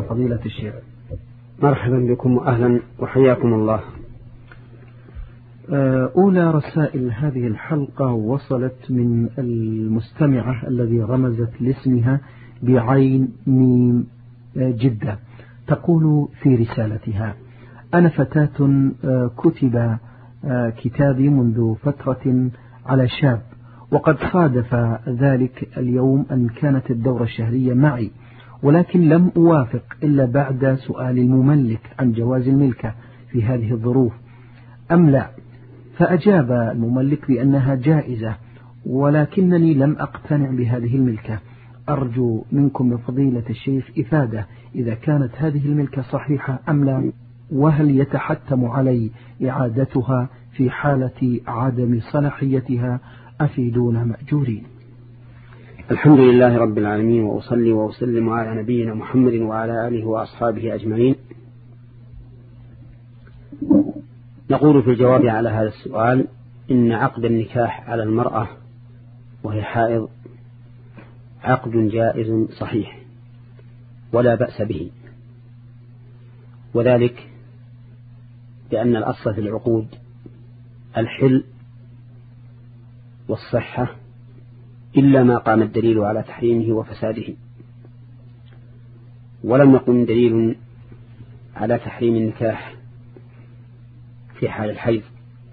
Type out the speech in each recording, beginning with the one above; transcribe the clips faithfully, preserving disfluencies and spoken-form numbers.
فضيلة الشيخ. مرحبا بكم وأهلا وحياكم الله. أولى رسائل هذه الحلقة وصلت من المستمعة الذي رمزت لاسمها بعين ميم جدة. تقول في رسالتها: أنا فتاة كتب كتابي منذ فترة على شاب، وقد صادف ذلك اليوم أن كانت الدورة الشهرية معي، ولكن لم أوافق إلا بعد سؤال المملك عن جواز الملكة في هذه الظروف أم لا، فأجاب المملك بأنها جائزة، ولكنني لم أقتنع بهذه الملكة. أرجو منكم من فضيلة الشيخ إفادة إذا كانت هذه الملكة صحيحة أم لا، وهل يتحتم علي إعادتها في حالة عدم صلاحيتها؟ أفيدونا مأجورين. الحمد لله رب العالمين، وأصلي وأسلم على نبينا محمد وعلى آله وأصحابه أجمعين. نقول في الجواب على هذا السؤال: إن عقد النكاح على المرأة وهي حائض عقد جائز صحيح ولا بأس به، وذلك لأن الأصل في العقود الحل والصحة إلا ما قام الدليل على تحريمه وفساده، ولم يقم دليل على تحريم النكاح في حال الحيض.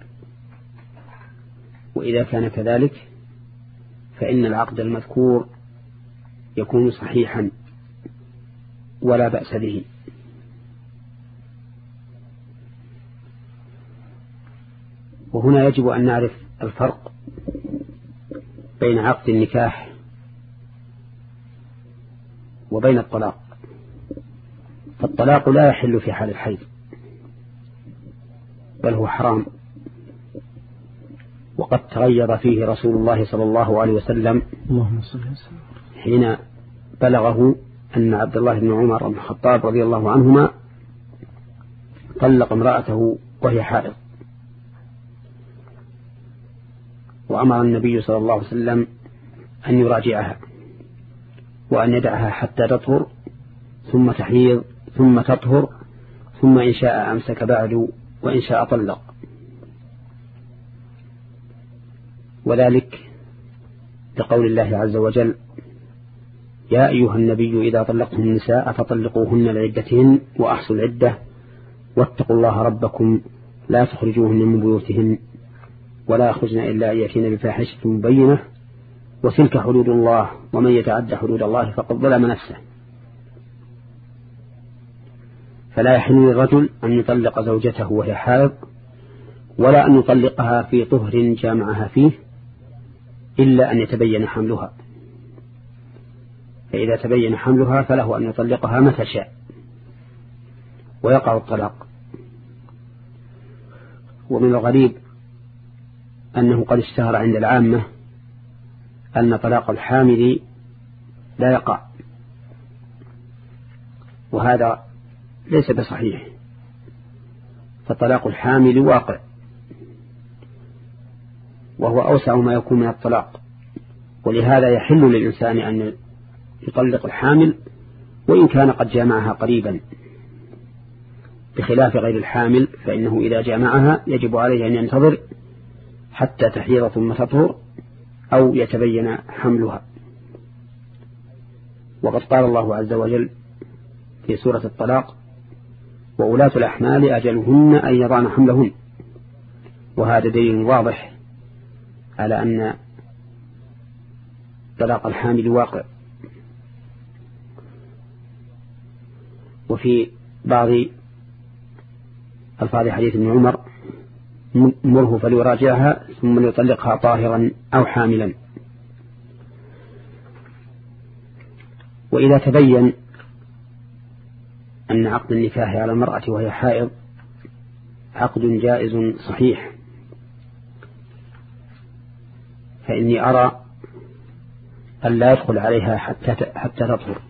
وإذا كان كذلك فإن العقد المذكور يكون صحيحا ولا بأس به. وهنا يجب أن نعرف الفرق بين عقد النكاح وبين الطلاق. فالطلاق لا يحل في حال الحيض، بل هو حرام، وقد تغير فيه رسول الله صلى الله عليه وسلم حين بلغه أن عبد الله بن عمر بن الخطاب رضي الله عنهما طلق امرأته وهي حائض، وأمر النبي صلى الله عليه وسلم أن يراجعها وأن يدعها حتى تطهر ثم تحيض ثم تطهر، ثم إن شاء أمسك بعد وإن شاء طلق. وذلك لقول الله عز وجل: يا أيها النبي إذا طلقتم النساء فطلقوهن لعدتهن وأحصوا العدة واتقوا الله ربكم لا تخرجوهن من بيوتهن ولا يخرجن إلا أن يأتين بفاحشة مبينة وتلك حدود الله ومن يتعد حدود الله فقد ظلم نفسه. فلا يحل للرجل أن يطلق زوجته وهي حائض، ولا أن يطلقها في طهر جامعها فيه، إلا أن يتبين حملها، فإذا تبين حملها فله أن يطلقها متى شاء ويقع الطلاق. ومن الغريب أنه قد اشتهر عند العامة أن طلاق الحامل لا يقع، وهذا ليس بصحيح، فطلاق الحامل واقع، وهو أوسع ما يكون من الطلاق، ولهذا يحل للإنسان أن يطلق الحامل وإن كان قد جامعها قريبا، بخلاف غير الحامل فإنه إذا جامعها يجب عليه أن ينتظر حتى تحيض ثم تطهر أو يتبين حملها. وقد قال الله عز وجل في سورة الطلاق: وأولاة الأحمال أجلهن أن يضعن حملهن. وهذا دليل واضح على أن طلاق الحامل واقع. وفي بعض ألفاظ حديث ابن عمر: مره فليراجعها ثم يطلقها طاهرا أو حاملا. وإذا تبين أن عقد النكاح على المرأة وهي حائض عقد جائز صحيح، فإني أرى أن لا يدخل عليها حتى حتى تطهر،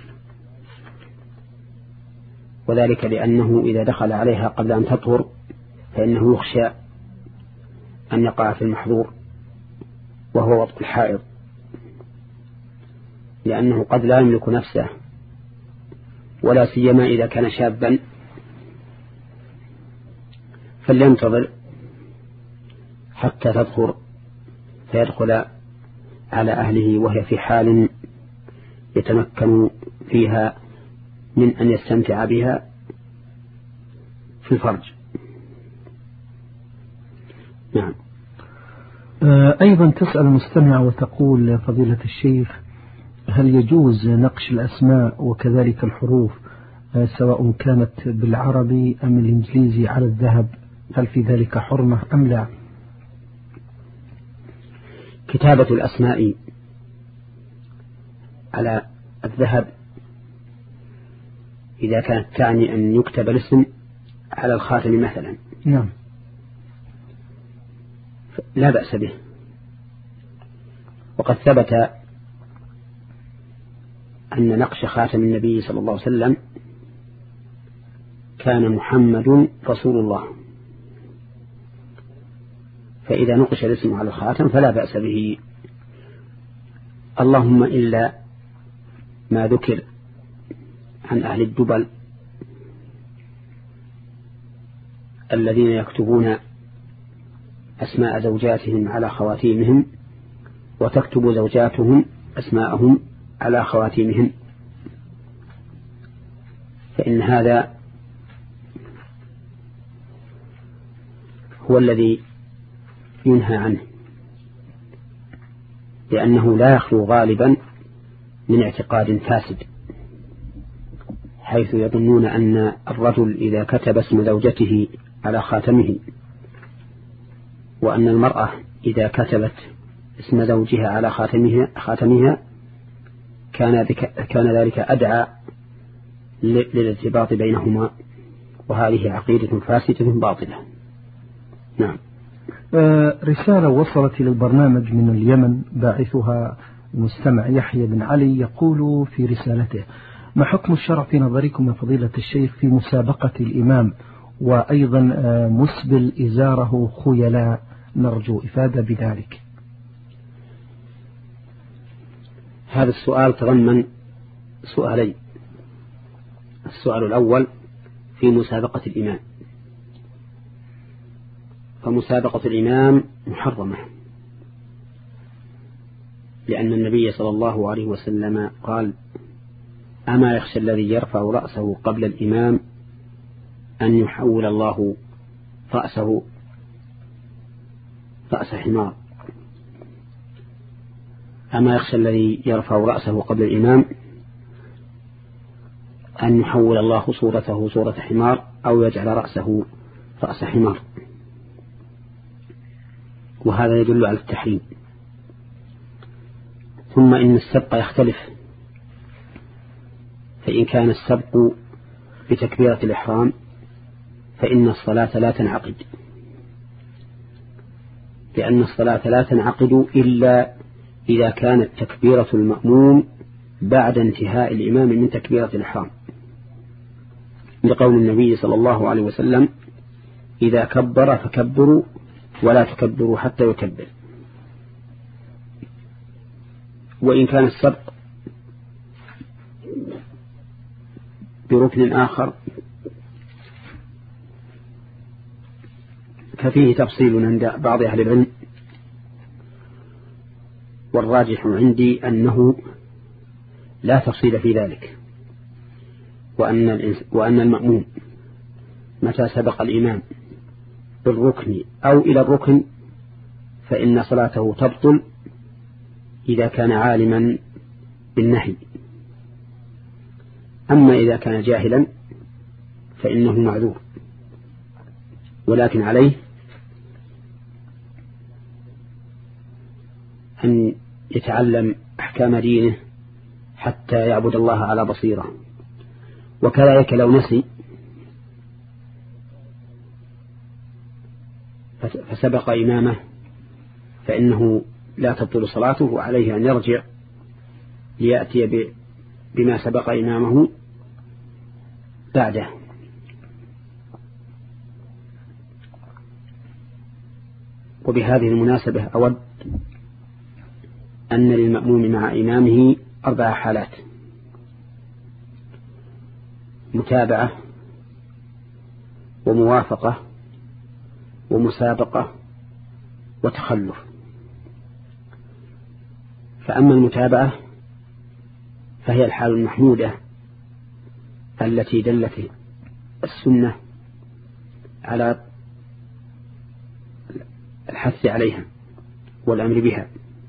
وذلك لأنه إذا دخل عليها قبل أن تطهر فإنه يخشى أن يقع في المحظور وهو وطء الحائض، لأنه قد لا يملك نفسه ولا سيما إذا كان شابا فلينتظر حتى تظهر فيدخل على أهله وهي في حال يتمكن فيها من أن يستمتع بها في الفرج. نعم. أيضا تسأل المستمع وتقول فضيلة الشيخ هل يجوز نقش الأسماء وكذلك الحروف سواء كانت بالعربي أم الإنجليزي على الذهب؟ هل في ذلك حرمة أم لا؟ كتابة الأسماء على الذهب إذا كانت تعني أن يكتب الاسم على الخاتم مثلا نعم لا بأس به. وقد ثبت أن نقش خاتم النبي صلى الله عليه وسلم كان محمد رسول الله، فإذا نقش الاسم على الخاتم فلا بأس به. اللهم إلا ما ذكر عن أهل الدبل الذين يكتبون أسماء زوجاتهم على خواتيمهم وتكتب زوجاتهم أسماءهم على خواتيمهم، فإن هذا هو الذي ينهى عنه، لأنه لا يخلو غالبا من اعتقاد فاسد، حيث يظنون أن الرجل إذا كتب اسم زوجته على خاتمه وأن المرأة إذا كتبت اسم زوجها على خاتمها, خاتمها كان, كان ذلك أدعى للارتباط بينهما، وهذه عقيدة فاسدة باطلة. نعم. رسالة وصلت إلى البرنامج من اليمن باعثها المستمع يحيى بن علي يقول في رسالته: ما حكم الشرع في نظركم يا فضيلة الشيخ في مسابقة الإمام وأيضا مسبل إزاره خيلاء؟ نرجو إفادة بذلك. هذا السؤال تضمن سؤالين. السؤال الأول في مسابقة الإمام، فمسابقة الإمام محرمة، لأن النبي صلى الله عليه وسلم قال: أما يخشى الذي يرفع رأسه قبل الإمام أن يحول الله رأسه رأس حمار. أما يخشى الذي يرفع رأسه قبل الإمام أن يحول الله صورته صورة حمار أو يجعل رأسه رأس حمار، وهذا يدل على التحريم. ثم إن السبق يختلف، فإن كان السبق بتكبيرة الإحرام فإن الصلاة لا تنعقد، لأن الصلاة لا تنعقد إلا إذا كانت تكبيرة المأموم بعد انتهاء الإمام من تكبيرة الإحرام، لقول النبي صلى الله عليه وسلم: إذا كبر فكبروا ولا تكبروا حتى يكبر. وإن كان السبق بركن آخر ففيه تفصيل عند بعض أهل العلم، والراجح عندي أنه لا تفصيل في ذلك، وأن, وأن المأموم متى سبق الإمام بالركن أو إلى الركن فإن صلاته تبطل إذا كان عالما بالنهي. أما إذا كان جاهلا فإنه معذور، ولكن عليه أن يتعلم أحكام دينه حتى يعبد الله على بصيرة. وكذلك لو نسي فسبق إمامه فإنه لا تبطل صلاته، وعليه أن يرجع ليأتي بما سبق إمامه بعده. وبهذه المناسبة أود أن للمأموم مع إمامه أربع حالات: متابعة وموافقة ومسابقة وتخلف. فأما المتابعة فهي الحال المحمودة التي دلت السنة على الحث عليها والأمر بها،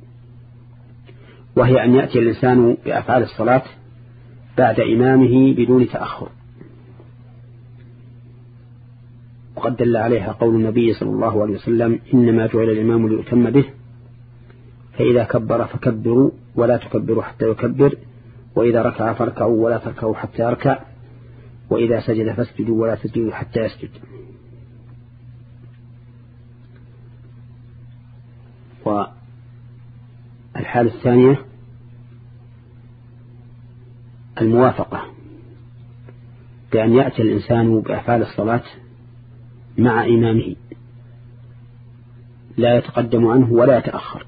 وهي أن يأتي الإنسان بأفعال الصلاة بعد إمامه بدون تأخر، وقد دل عليها قول النبي صلى الله عليه وسلم: إنما جعل الإمام ليؤتم به، فإذا كبر فكبروا ولا تكبروا حتى يكبر، وإذا ركع فاركعوا ولا تركعوا حتى يركع، وإذا سجد فاسجدوا ولا تسجدوا حتى يسجد. والحالة الثانية الموافقة، بأن يأتي الإنسان بأفعال الصلاة مع إمامه لا يتقدم عنه ولا يتأخر،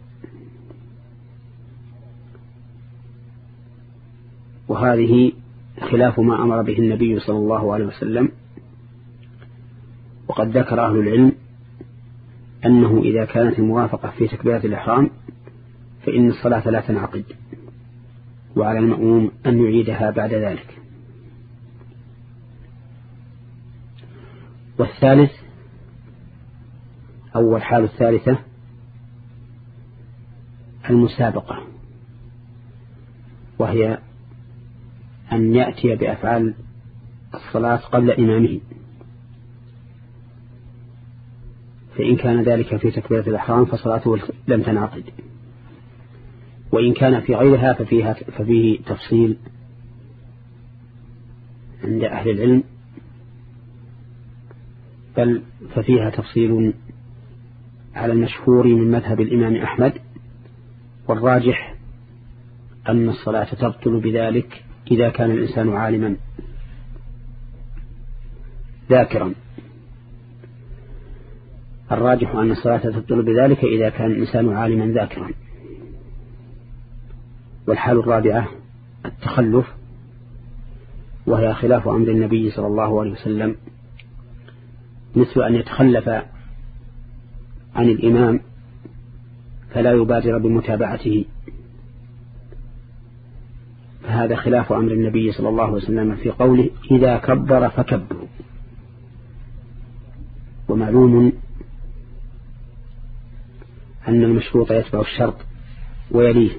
وهذه خلاف ما أمر به النبي صلى الله عليه وسلم. وقد ذكر أهل العلم أنه إذا كانت الموافقة في تكبيرة الإحرام فإن الصلاة لا تنعقد، وعلى المأموم أن يعيدها بعد ذلك. والثالث أول حال الثالثة المسابقة، وهي أن يأتي بأفعال الصلاة قبل إمامه، فإن كان ذلك في تكبيرة الإحرام فصلاته لم تنعقد، وإن كان في غيرها ففيها ففيه تفصيل عند أهل العلم، بل ففيها تفصيل على المشهور من مذهب الإمام أحمد، والراجح أن الصلاة تبطل بذلك إذا كان الإنسان عالما ذاكرا. الراجح أن الصلاة تبطل بذلك إذا كان الإنسان عالما ذاكرا. والحال الرابعة التخلف، وهي خلاف أمر النبي صلى الله عليه وسلم، مثل أن يتخلف عن الإمام فلا يبادر بمتابعته، فهذا خلاف أمر النبي صلى الله عليه وسلم في قوله: إذا كبر فكبروا. ومعلوم أن المشروط يتبع الشرط ويليه،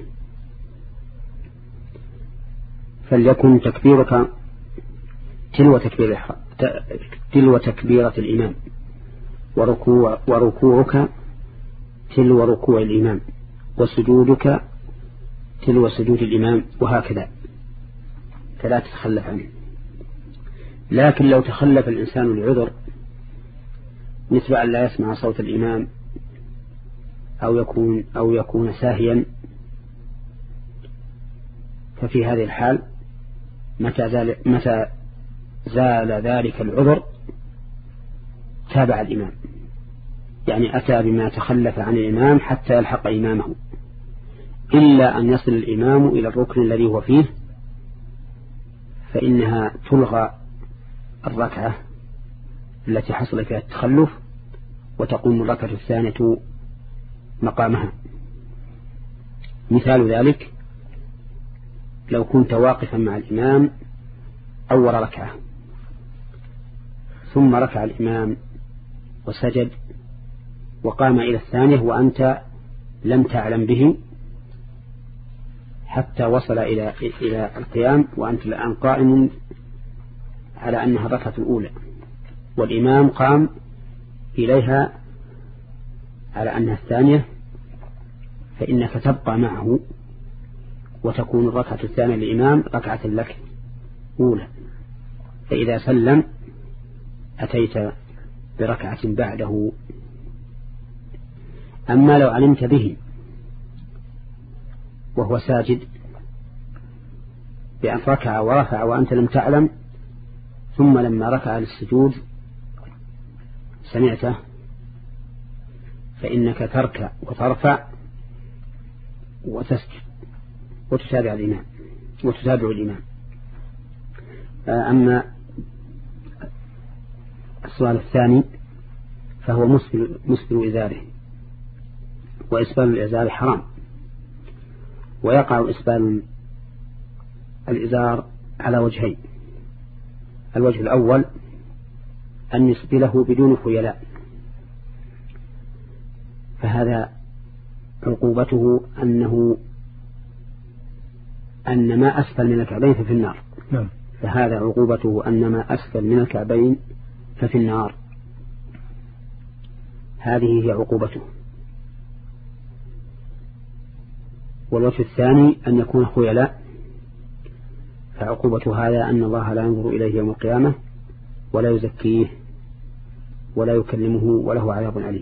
فليكن تكبيرك تلو تكبير تلو تكبيرة الإمام، وركوع وركوعك تلو ركوع الإمام، وسجودك تلو سجود الإمام، وهكذا، فلا تتخلف عنه. لكن لو تخلف الإنسان لعذر مثل أن لا يسمع صوت الإمام أو يكون أو يكون ساهيا، ففي هذه الحال متى زال, متى زال ذلك العذر تابع الإمام، يعني أتى بما تخلف عن الإمام حتى يلحق إمامه، إلا أن يصل الإمام إلى الركن الذي هو فيه، فإنها تلغى الركعة التي حصل فيها التخلف، وتقوم الركعة الثانية مقامها. مثال ذلك: لو كنت واقفا مع الإمام أول ركعة ثم ركع الإمام وسجد وقام إلى الثانية وأنت لم تعلم به حتى وصل إلى إلى القيام، وأنت الآن قائم على أنها الركعة الأولى، والإمام قام إليها على أنها الثانية، فإنك تبقى معه وتكون الركعة الثانية للإمام ركعة لك أولى، فإذا سلم أتيت بركعة بعده. أما لو علمت به وهو ساجد بأن ركع ورفع وأنت لم تعلم، ثم لما ركع للسجود سمعته، فإنك تركع وترفع وتسجد وتتابع الإمام وتتابع الإمام. أما السؤال الثاني فهو مسبل, مسبل إزاره، وإسبال الإزار حرام، ويقع إسبال الإزار على وجهين. الوجه الأول أن يسبله بدون خيلاء، فهذا عقوبته أنه أن ما أسفل من الكعبين ففي النار. نعم. فهذا عقوبته أن ما أسفل من الكعبين ففي النار، هذه هي عقوبته. والوجه الثاني أن يكون خيلاء، فعقوبة هذا أن الله لا ينظر إليه يوم القيامة ولا يزكيه ولا يكلمه وله عذاب أليم،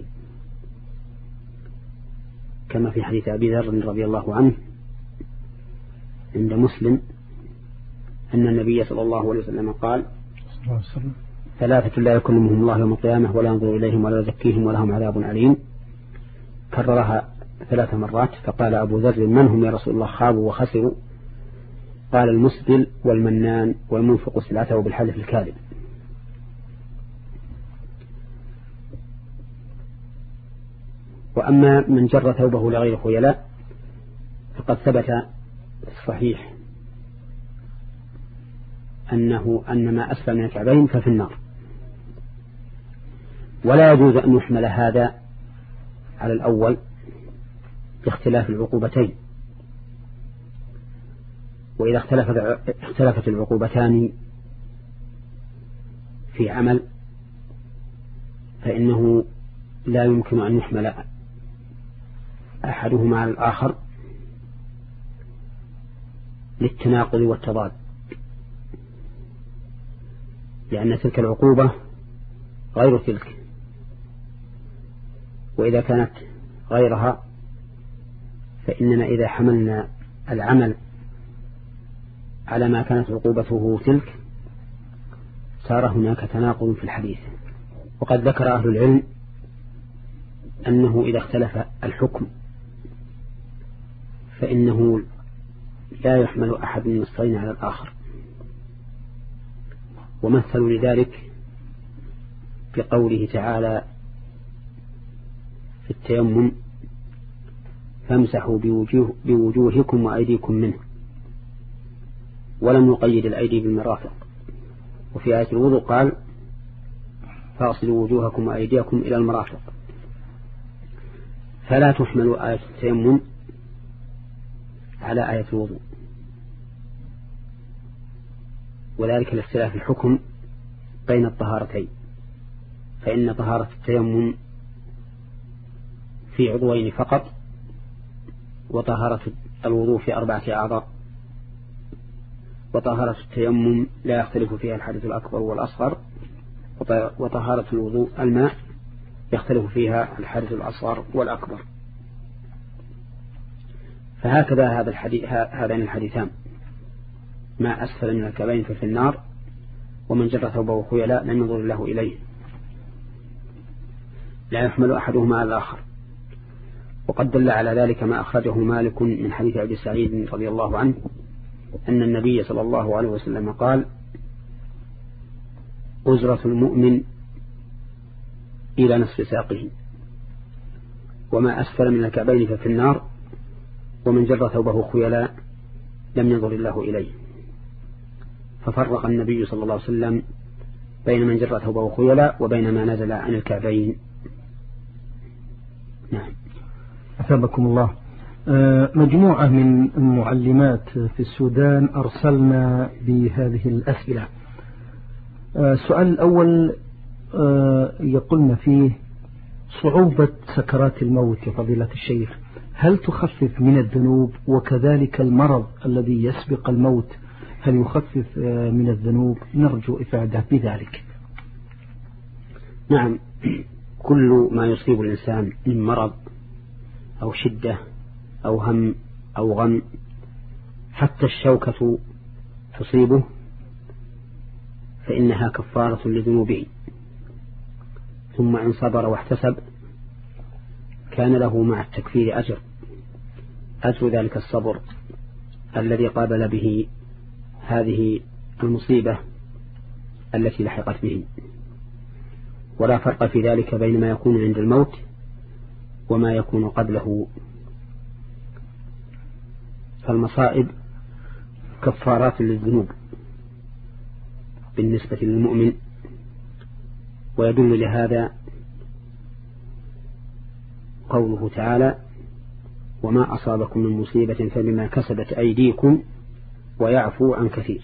كما في حديث أبي ذر رضي الله عنه عند مسلم أن النبي صلى الله عليه وسلم قال: ثلاثة لا يكلمهم الله يوم القيامة ولا ينظر إليهم ولا يزكيهم ولهم عذاب أليم. كررها ثلاث مرات، فقال أبو ذر: من هم يا رسول الله؟ خابوا وخسروا. قال: المسبل والمنان والمنفق سلعته بالحلف الكاذب. وأما من جر ثوبه لغير خيلاء فقد ثبت في الصحيح أنه أن ما أسفل من الكعبين ففي النار، ولا يجوز أن يحمل هذا على الأول باختلاف العقوبتين. وإذا اختلفت العقوبتان في عمل فإنه لا يمكن أن يحمل أحدهما على الآخر للتناقض والتضاد، لأن تلك العقوبة غير تلك، وإذا كانت غيرها فإننا إذا حملنا العمل على ما كانت عقوبته تلك صار هناك تناقض في الحديث. وقد ذكر أهل العلم أنه إذا اختلف الحكم فإنه لا يحمل أحد من النصين على الآخر، ومثلوا لذلك بقوله تعالى في التيمم: فامسحوا بوجوه بوجوهكم وأيديكم منه، ولم يقيد الأيدي بالمرافق. وفي آية الوضوء قال: فاغسلوا وجوهكم وأيديكم إلى المرافق. فلا تحمل آية التيمم على آية الوضوء، وذلك لاختلاف الحكم بين الطهارتين، فإن طهارة التيمم في عضوين فقط، وطهارة الوضوء في أربعة أعضاء. وطهارة التيمم لا يختلف فيها الحدث الأكبر والأصغر، وطهارة الوضوء الماء يختلف فيها الحدث الأصغر والأكبر. فهكذا هذا الحديث هذين الحديثان: ما أسفل من الكعبين ففي النار، ومن جر ثوبه خيلاء لم ينظر الله إليه، لا يحمل أحدهما على الآخر. وقد دل على ذلك ما أخرجه مالك من حديث أبي سعيد رضي الله عنه أن النبي صلى الله عليه وسلم قال: أزرة المؤمن إلى نصف ساقه، وما أسفل من الكعبين ففي النار، ومن جر ثوبه خيلاء لم ينظر الله إليه. ففرق النبي صلى الله عليه وسلم بين من جر ثوبه خيلاء وبين ما نزل عن الكعبين. نعم. أثابكم الله. مجموعة من المعلمات في السودان أرسلنا بهذه الأسئلة. السؤال الأول يقولنا فيه: صعوبة سكرات الموت يا فضيلة الشيخ، هل تخفف من الذنوب؟ وكذلك المرض الذي يسبق الموت هل يخفف من الذنوب؟ نرجو إفادة بذلك. نعم، كل ما يصيب الإنسان من مرض أو شدة أو هم أو غم، حتى الشوكة تصيبه، فإنها كفارة لذنوبه، ثم إن صبر واحتسب كان له مع التكفير أجر أجر ذلك الصبر الذي قابل به هذه المصيبة التي لحقت به. ولا فرق في ذلك بين ما يكون عند الموت وما يكون قبله. فالمصائب كفارات للذنوب بالنسبة للمؤمن، ويدل لهذا قوله تعالى: وما أصابكم من مصيبة فبما كسبت أيديكم ويعفو عن كثير.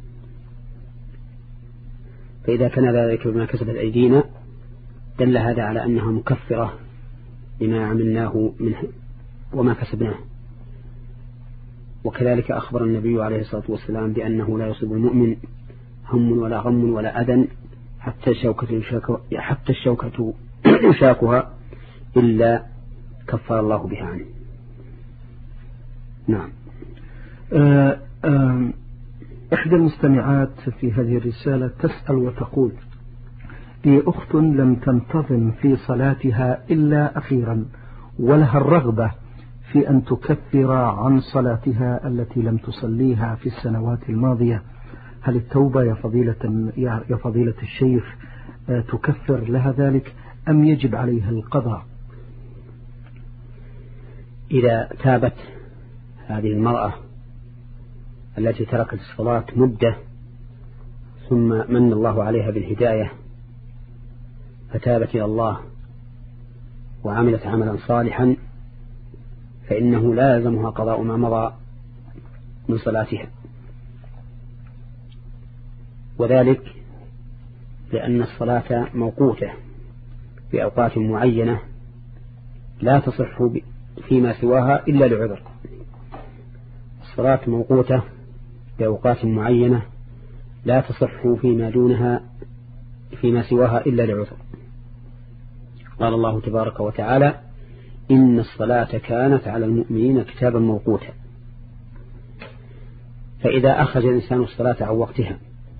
فإذا كان ذلك بما كسبت أيدينا دل هذا على أنها مكفرة لما عملناه منه وما كسبناه. وكذلك أخبر النبي عليه الصلاة والسلام بأنه لا يصيب المؤمن هم ولا غم ولا أذى حتى الشوكة حتى الشوكة يشاكها إلا كفر الله بها عنه. نعم. آه آه إحدى المستمعات في هذه الرسالة تسأل وتقول: لي أخت لم تنتظم في صلاتها إلا أخيرا، ولها الرغبة في أن تكفر عن صلاتها التي لم تصليها في السنوات الماضية. هل التوبة يا فضيلة, يا فضيلة الشيخ تكفر لها ذلك أم يجب عليها القضاء؟ إذا تابت هذه المرأة التي تركت الصلاة مدة ثم من الله عليها بالهداية فتابت إلى الله وعملت عملا صالحا فإنه لا يلزمها قضاء ما مضى من صلاتها، وذلك لأن الصلاة موقوتة في أوقات معينة لا تصح فيما سواها إلا لعذر. الصلاة موقوتة في أوقات معينة لا تصح فيما دونها فيما سواها إلا لعذر. قال الله تبارك وتعالى: إن الصلاة كانت على المؤمنين كتابا موقوتا. فإذا أخرج الإنسان الصلاة عن وقتها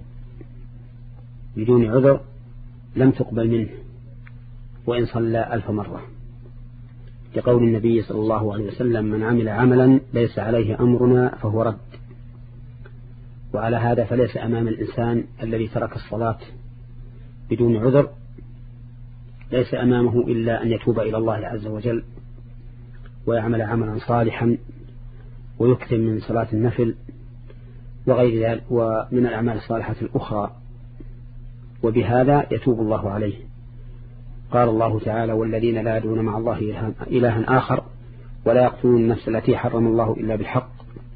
بدون عذر لم تقبل منه وإن صلى ألف مرة، لقول النبي صلى الله عليه وسلم: من عمل عملا ليس عليه أمرنا فهو رد. وعلى هذا فليس أمام الإنسان الذي ترك الصلاة بدون عذر ليس أمامه إلا أن يتوب إلى الله عز وجل ويعمل عملا صالحا ويكثر من صلاة النفل وغير ذلك ومن الأعمال الصالحة الأخرى، وبهذا يتوب الله عليه. قال الله تعالى: والذين لا يدعون مع الله إلها آخر ولا يقتلون النفس التي حرم الله إلا بالحق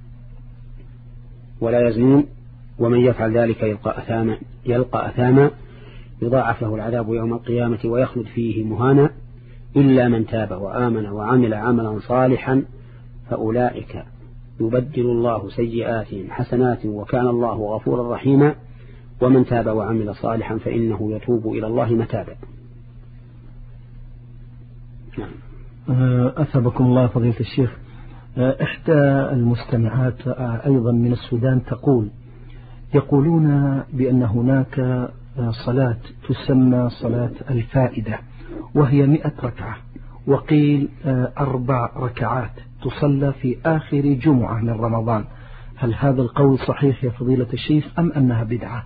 ولا يزنون ومن يفعل ذلك يلقى أثاما يلقى أثاما يضاعف له العذاب يوم القيامة ويخلد فيه مهانا إلا من تاب وآمن وعمل عملا صالحا فأولئك يبدل الله سيئاتهم حسنات وكان الله غفورا رحيما ومن تاب وعمل صالحا فإنه يتوب إلى الله متابا. نعم. أثابكم الله فضيلة الشيخ. إحدى المستمعات أيضا من السودان تقول: يقولون بأن هناك صلاة تسمى صلاة الفائدة وهي مئة ركعة، وقيل أربع ركعات تصلى في آخر جمعة من رمضان، هل هذا القول صحيح يا فضيلة الشيخ أم أنها بدعة؟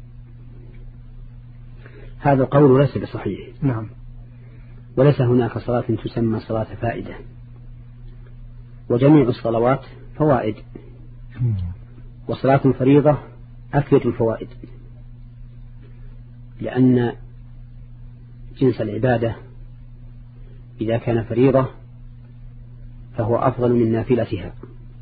هذا القول ليس بصحيح. نعم. وليس هناك صلاة تسمى صلاة فائدة، وجميع الصلوات فوائد، وصلاة الفريضة أكثر الفوائد، لأن جنس العبادة إذا كان فريضة فهو أفضل من نافلتها،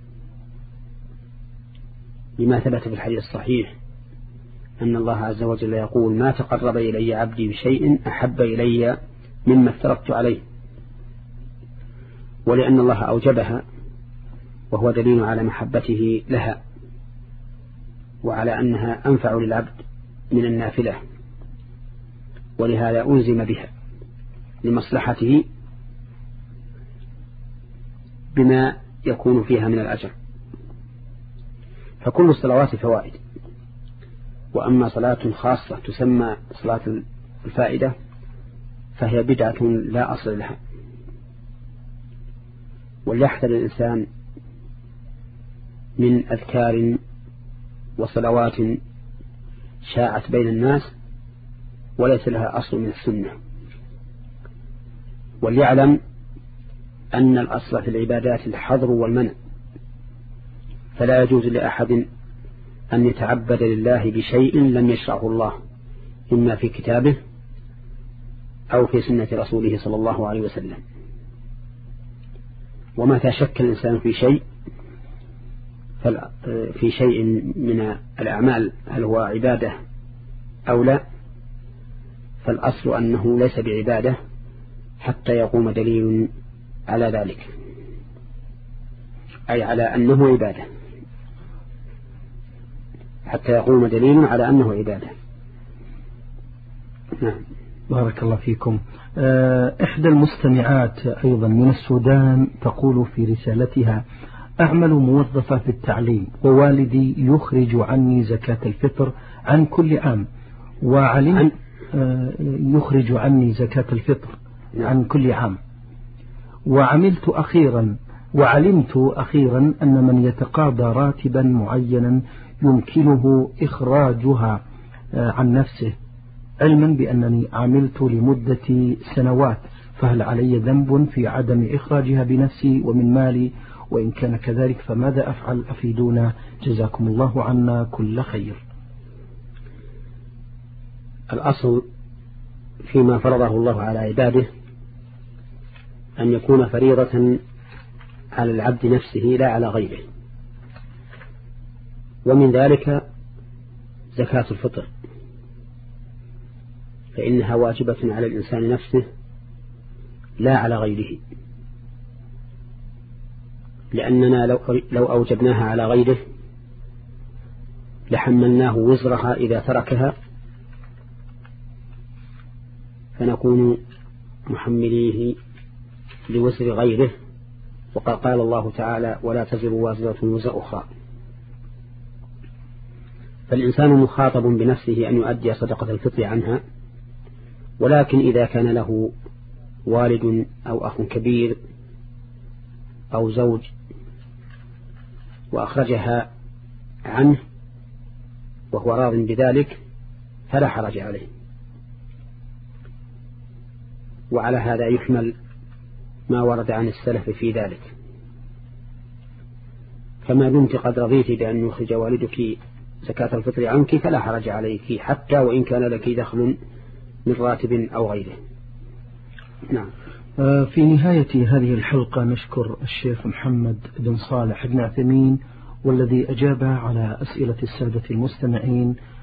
لما ثبت في الحديث الصحيح أن الله عز وجل يقول: ما تقرب إلي عبدي بشيء أحب إلي مما افترضت عليه، ولأن الله أوجبها وهو دليل على محبته لها وعلى أنها أنفع للعبد من النافلة، ولهذا ألزم بها لمصلحته بما يكون فيها من الأجر. فكل الصلوات فوائد، وأما صلاة خاصة تسمى صلاة الفائدة فهي بدعة لا أصل لها. وليحذر الإنسان من أذكار وصلوات شاعت بين الناس وليس لها أصل من السنة. وليعلم أن الأصل في العبادات الحظر والمنع، فلا يجوز لأحد أن يتعبد لله بشيء لم يشرعه الله، إما في كتابه أو في سنة رسوله صلى الله عليه وسلم. ومتى شك الإنسان في شيء في شيء من الأعمال هل هو عبادة أو لا، فالأصل أنه ليس بعبادة حتى يقوم دليل على ذلك، أي على أنه عبادة، حتى يقوم دليل على أنه عبادة. نعم. بارك الله فيكم. إحدى المستمعات أيضا من السودان تقول في رسالتها: أعمل موظفة في التعليم، ووالدي يخرج عني زكاة الفطر عن كل عام، وعلم يخرج عني زكاة الفطر عن كل عام، وعملت أخيرا وعلمت أخيرا أن من يتقاضى راتبا معينا يمكنه إخراجها عن نفسه، علما بأنني عملت لمدة سنوات، فهل علي ذنب في عدم إخراجها بنفسي ومن مالي؟ وإن كان كذلك فماذا أفعل؟ أفيدونا جزاكم الله عنا كل خير. الأصل فيما فرضه الله على عباده أن يكون فريضة على العبد نفسه لا على غيره، ومن ذلك زكاة الفطر، فإنها واجبة على الإنسان نفسه لا على غيره، لأننا لو, لو أوجبناها على غيره لحملناه وزرها إذا تركها، فنكون محمليه لوزر غيره، وقد قال الله تعالى: ولا تزر وازرة وزر أخرى. فالإنسان مخاطب بنفسه أن يؤدي صدقة الفطر عنها، ولكن إذا كان له والد أو أخ كبير أو زوج وأخرجها عنه وهو راض بذلك فلا حرج عليه. وعلى هذا يحمل ما ورد عن السلف في ذلك، فما دمت قد رضيت بأن يخرج والدك زكاة الفطر عنك فلا حرج عليك، حتى وإن كان لك دخل من راتب أو غيره. نعم. في نهاية هذه الحلقة نشكر الشيخ محمد بن صالح بن عثيمين والذي أجاب على أسئلة السادة المستمعين